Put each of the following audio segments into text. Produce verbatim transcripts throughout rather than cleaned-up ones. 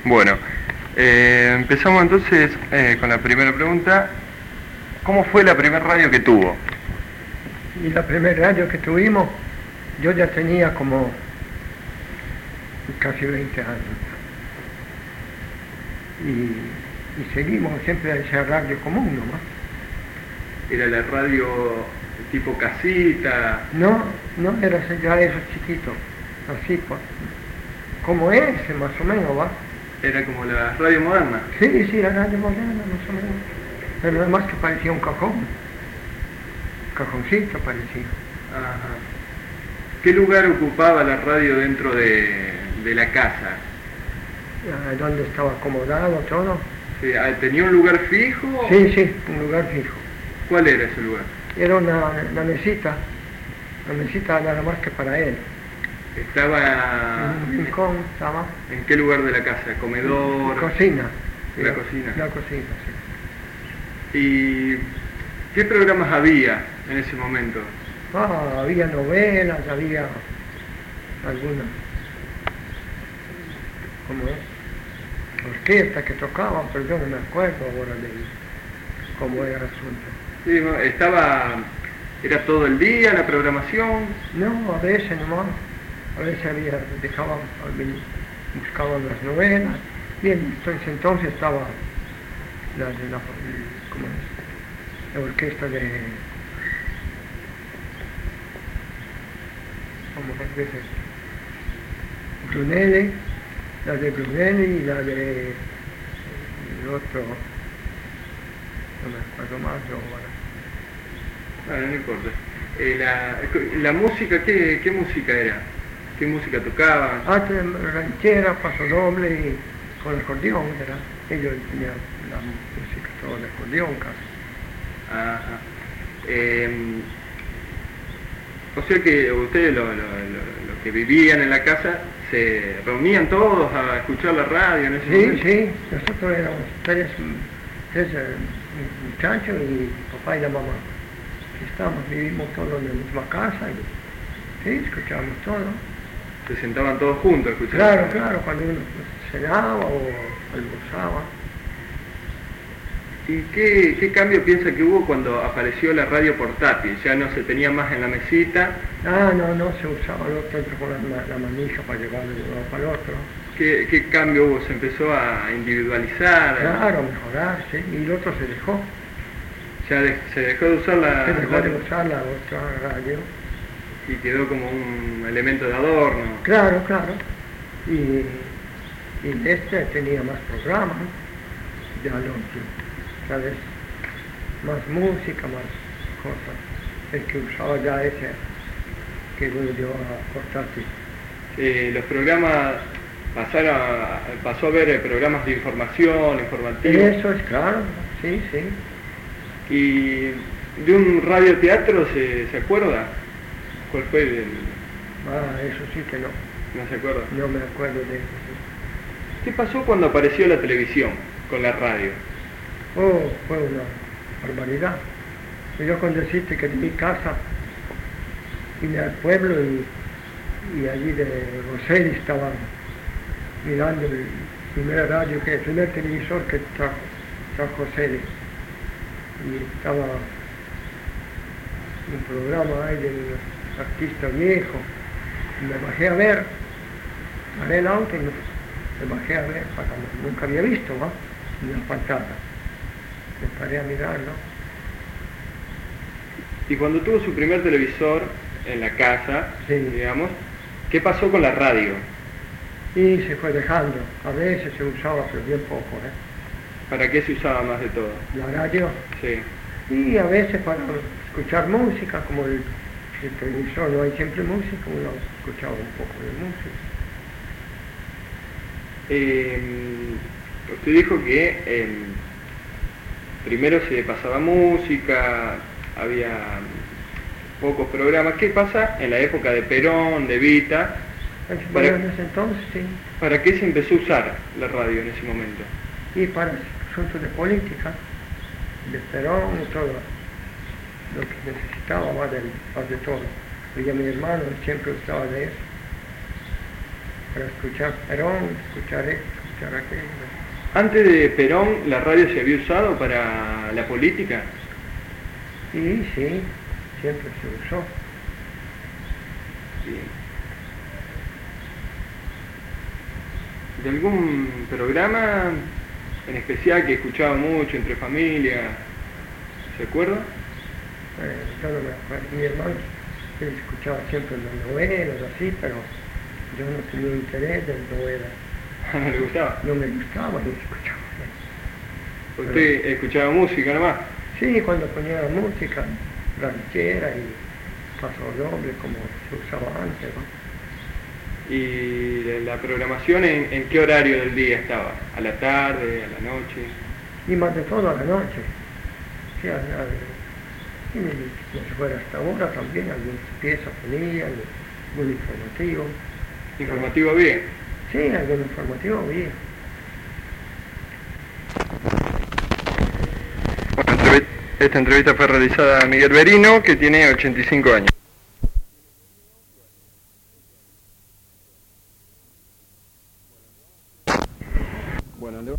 Bueno, eh, empezamos entonces eh, con la primera pregunta. ¿Cómo fue la primera radio que tuvo? Y la primera radio que tuvimos, yo ya tenía como casi veinte años. Y, y seguimos siempre a esa radio común nomás. ¿Era la radio tipo casita? No, no, era ya esos chiquitos, así pues, como ese más o menos, ¿va? ¿Era como la radio moderna? Sí, sí, la radio moderna más o menos. Pero además que parecía un cajón, cajoncito parecía. Ajá. ¿Qué lugar ocupaba la radio dentro de, de la casa? ¿Dónde estaba acomodado todo? Sí, ¿tenía un lugar fijo? Sí, sí, un lugar fijo. ¿Cuál era ese lugar? Era una, una mesita, una mesita nada más que para él. Estaba... En un rincón estaba. ¿En qué lugar de la casa? ¿Comedor? Cocina. La, la cocina. La cocina, sí. ¿Y qué programas había en ese momento? Ah, había novelas, había algunas, ¿cómo es? Orquestas que tocaban, pero yo no me acuerdo ahora de cómo era el asunto. Sí, estaba, ¿era todo el día la programación? No, a veces nomás, a veces había, dejaban, buscaban las novelas. Bien, entonces, entonces estaba la, la, ¿cómo es? La orquesta de, ¿cómo es? De Brunelli, la de Brunelli y la de el otro, no me acuerdo más ahora. Bueno, no importa. Eh, la, la música, ¿qué, ¿qué música era? ¿Qué música tocaban? Ah, ranchera, paso doble y con acordeón, ¿verdad? Ellos tenían la música todo de acordeón casi. Ajá. Eh, o sea que ustedes, los lo, lo, lo que vivían en la casa, se reunían todos a escuchar la radio en ese sí, momento. Sí, nosotros éramos tres, tres muchachos y papá y la mamá. Estamos, vivimos todos en la misma casa y sí, escuchábamos todo. Se sentaban todos juntos a escuchar. Claro, claro, cuando uno cenaba o almorzaba. ¿Y qué, qué cambio piensa que hubo cuando apareció la radio portátil? Ya no se tenía más en la mesita. Ah, no, no, se usaba el otro con la, la manija para llevarlo de uno para el otro. ¿Qué, ¿Qué cambio hubo? ¿Se empezó a individualizar? Claro, a mejorar, sí, y el otro se dejó. Ya de, se dejó de usar la... Se dejó de usar la otra radio. Y quedó como un elemento de adorno. Claro, claro. Y, y este tenía más programas, ya no, ¿sabes? Más música, más cosas. El que usaba ya ese que lo llevaba portátil. Eh, los programas pasaron a, pasó a ver programas de información, informativos. Eso es claro, sí, sí. ¿Y de un radioteatro se, se acuerda? ¿Cuál fue el...? Ah, eso sí que no. ¿No se acuerda? No me acuerdo de eso. ¿Qué pasó cuando apareció la televisión con la radio? Oh, fue una barbaridad. Yo cuando deciste que de mi casa vine al pueblo y, y allí de Rosell estaba mirando el primer radio, que el primer televisor que trajo, trajo Rosell. Y estaba un programa ahí del artista viejo. Y me bajé a ver, paré el auto y me, me bajé a ver, para, nunca había visto, ¿no? Ni la pantalla. Me paré a mirarlo. Y cuando tuvo su primer televisor en la casa, sí. digamos, ¿qué pasó con la radio? Y se fue dejando. A veces se usaba, pero bien poco, ¿eh? ¿Para qué se usaba más de todo? La radio. Sí. Y a veces para escuchar música, como el, el televisor no hay siempre música, uno escuchaba un poco de música. Eh, usted dijo que eh, primero se pasaba música, había pocos programas. ¿Qué pasa en la época de Perón, de Evita? Para, en ese entonces, sí. ¿Para qué se empezó a usar la radio en ese momento? Y para asuntos de política, de Perón y todo lo que necesitaba, más de, más de todo. Y a mi hermano siempre gustaba de eso, para escuchar Perón, escuchar esto, escuchar aquello. Antes de Perón, ¿la radio se había usado para la política? Sí, sí, siempre se usó. Bien. ¿De algún programa en especial que escuchaba mucho entre familia? ¿Se acuerda? Eh, yo no me acuerdo. Mi hermano, él escuchaba siempre las novelas, así, pero yo no tenía interés en novelas. ¿No le gustaba? No me gustaba ni escuchaba. ¿Usted Pero, escuchaba música nomás? sí, cuando ponía la música ranchera y paso doble como se usaba antes, ¿no? ¿Y la programación en, en qué horario del día estaba? ¿A la tarde, a la noche? Y más de todo a la noche. Sí, a, a, y como si fuera hasta ahora también, algunas piezas ponían, algún informativo. ¿Informativo bien? Sí, algún informativo bien. Bueno, entrev- esta entrevista fue realizada a Miguel Berino, que tiene ochenta y cinco años. Bueno, le...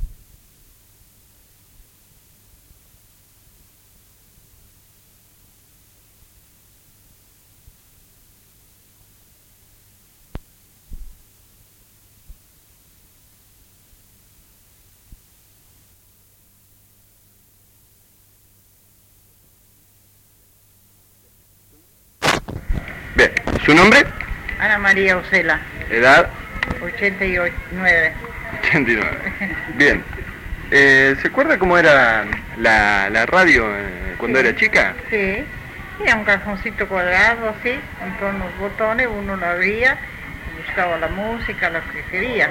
Bien, ¿su nombre? Ana María Ocela, Edad ochenta y nueve. ochenta y nueve. Bien. Eh, ¿Se acuerda cómo era la, la radio eh, cuando Sí. era chica? Sí, era un cajoncito cuadrado así, con todos los botones, uno lo abría, buscaba la música, lo que quería.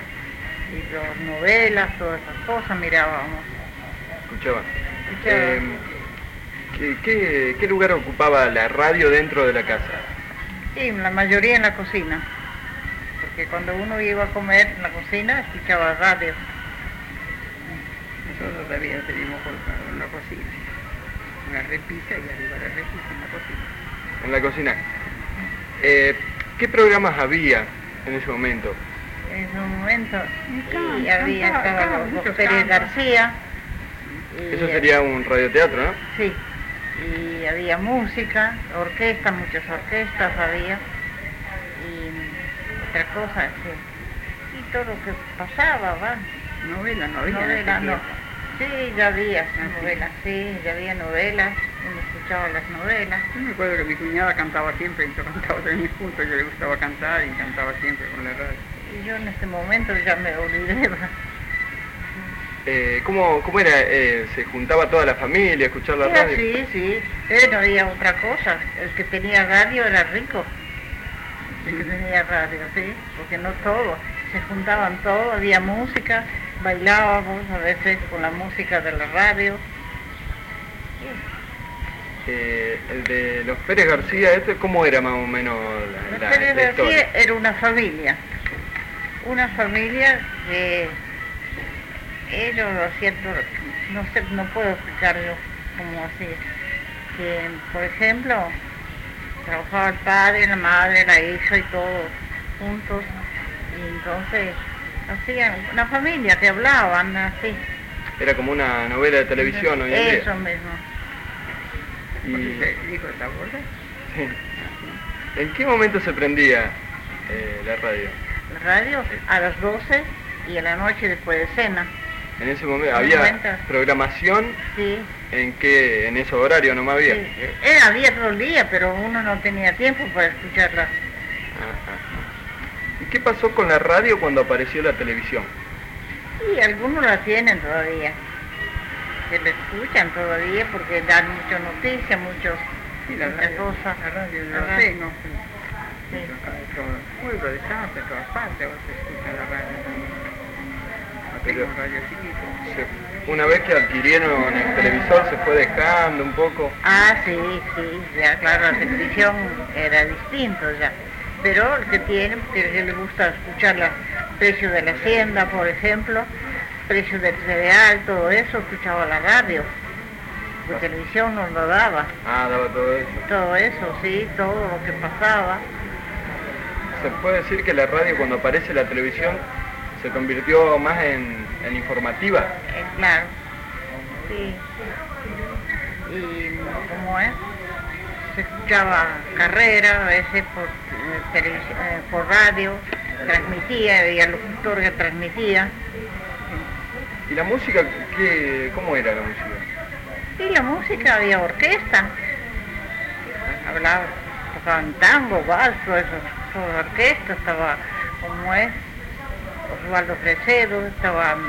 Y las novelas, todas esas cosas mirábamos. Escuchaba. Escuchaba. Eh, ¿qué, qué, qué lugar ocupaba la radio dentro de la casa? Sí, la mayoría en la cocina, porque cuando uno iba a comer en la cocina escuchaba radio. Nosotros todavía teníamos colocado en la cocina, una repisa y arriba la repisa en la cocina. En la cocina. Eh, ¿Qué programas había en ese momento? En ese momento Can- y había cantaba, estaba cantaba los muchos Pérez cantos. García. y- Eso sería un radioteatro, ¿no? Sí, y había música, orquesta, muchas orquestas había, y otra cosa, sí. Y todo lo que pasaba, va. Novela, no había. Novelas, no. Sí, ya había Ah, sí. novelas, sí, ya había novelas, uno escuchaba las novelas. Yo me acuerdo que mi cuñada cantaba siempre, y yo cantaba también junto, yo le gustaba cantar y cantaba siempre con la radio. Y yo en este momento ya me olvidé, va. Eh, ¿cómo, ¿Cómo era? Eh, ¿Se juntaba toda la familia a escuchar la Era radio? así, sí, eh, no había otra cosa, el que tenía radio era rico, el que tenía radio, sí, porque no todo, se juntaban todos, había música, bailábamos a veces con la música de la radio. Eh, el de los Pérez García, ¿este cómo era más o menos la, la, Pero la historia? decía, era una familia, una familia que ellos lo hacían todo, no sé, no puedo explicarlo como así, que por ejemplo trabajaba el padre, la madre, la hija y todos juntos, y entonces hacían una familia que hablaban así. Era como una novela de televisión hoy en día. Eso mismo. Y, ¿Dijo esta cosa? sí. ¿En qué momento se prendía eh, la radio? La radio a las doce y a la noche después de cena. En ese momento En había momento. programación Sí. en que en esos horarios nomás había. Sí, eh, había todo el día, pero uno no tenía tiempo para escucharla. Ajá. ¿Y qué pasó con la radio cuando apareció la televisión? Y algunos la tienen todavía, que la escuchan todavía porque dan muchas noticias, muchos, Sí, la muchas radio, cosas. la radio yo Ajá. la tengo. Sí. Sí. Acá de todo el pueblo, de casa, de todas partes, ahora se escucha la radio también. No Pero- tengo radio chiquito. Se- una vez que adquirieron el televisor se fue dejando un poco. Ah, sí, sí, ya claro, la televisión era distinto ya. Pero el que tiene, que le gusta escuchar los precios de la hacienda, por ejemplo, precios del cereal, todo eso, escuchaba la radio. La televisión no lo daba. Ah, daba todo eso. Todo eso, sí, todo lo que pasaba. Se puede decir que la radio cuando aparece la televisión se convirtió más en, en informativa. Eh, claro, sí. Y ¿cómo es? Se escuchaba carrera, a veces por eh, televisión, eh, por radio, transmitía, había el locutor que transmitía. ¿Y la música, qué, cómo era la música? Y la música, había orquesta, hablaba, tocaban tango, vals, todo eso, toda orquesta, estaba, como es, Osvaldo Fresedo, estaban,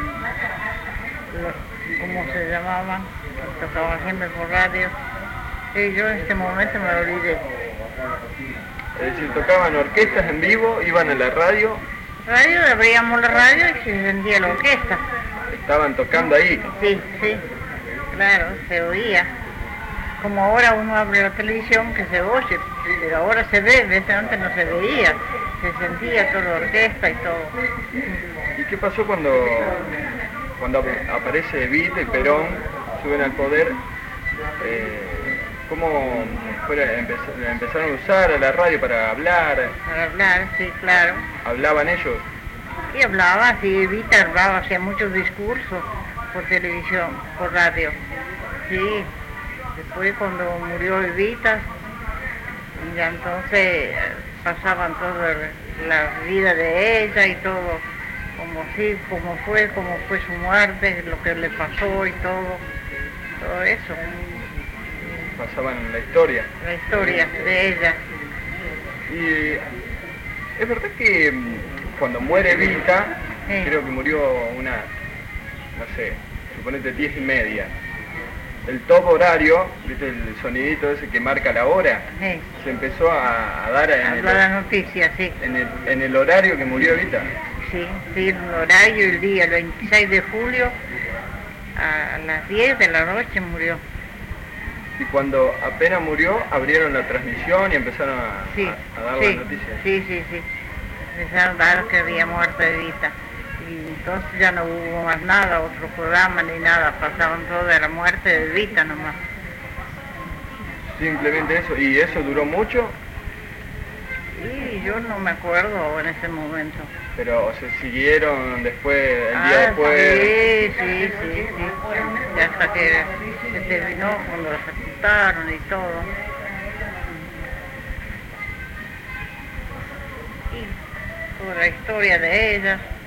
los, ¿cómo se llamaban? Tocaban siempre por radio, y yo en este momento me olvidé. Es decir, tocaban orquestas en vivo, iban a la radio. Radio, abríamos la radio y se encendía la orquesta. Estaban tocando ahí. Sí, sí, claro, se oía. Como ahora uno abre la televisión que se oye, pero ahora se ve, desde antes no se veía, se sentía toda la orquesta y todo. ¿Y qué pasó cuando, cuando aparece Evita y Perón, suben al poder? Eh, ¿Cómo fue, empezaron a usar a la radio para hablar? Para hablar, sí, claro. ¿Hablaban ellos? Y hablaba, sí, Evita hablaba, hacía muchos discursos por televisión, por radio. Sí, después cuando murió Evita, ya entonces pasaban toda la vida de ella y todo, como sí, cómo fue, cómo fue su muerte, lo que le pasó y todo, todo eso. Pasaban la historia. La historia de ella. Y es verdad que cuando muere Evita, sí, creo que murió una, no sé, suponete diez y media. El top horario, ¿viste? El sonidito ese que marca la hora, sí, se empezó a, a dar en a el, la noticia, sí. En el, en el horario que murió Evita. Sí, sí, el horario, el día, el veintiséis de julio, a las diez de la noche murió. Y cuando apenas murió, abrieron la transmisión y empezaron a, sí, a, a dar sí, las noticias. Sí, sí, sí. Empezaron a dar que había muerto Evita. Y entonces ya no hubo más nada, otro programa ni nada, pasaban todo de la muerte de Evita nomás. Simplemente eso, ¿y eso duró mucho? Sí, yo no me acuerdo en ese momento. Pero se siguieron después, el ah, día después. Sí, sí, sí, sí. Y hasta que se terminó cuando los ejecutaron y todo. Y toda la historia de ella.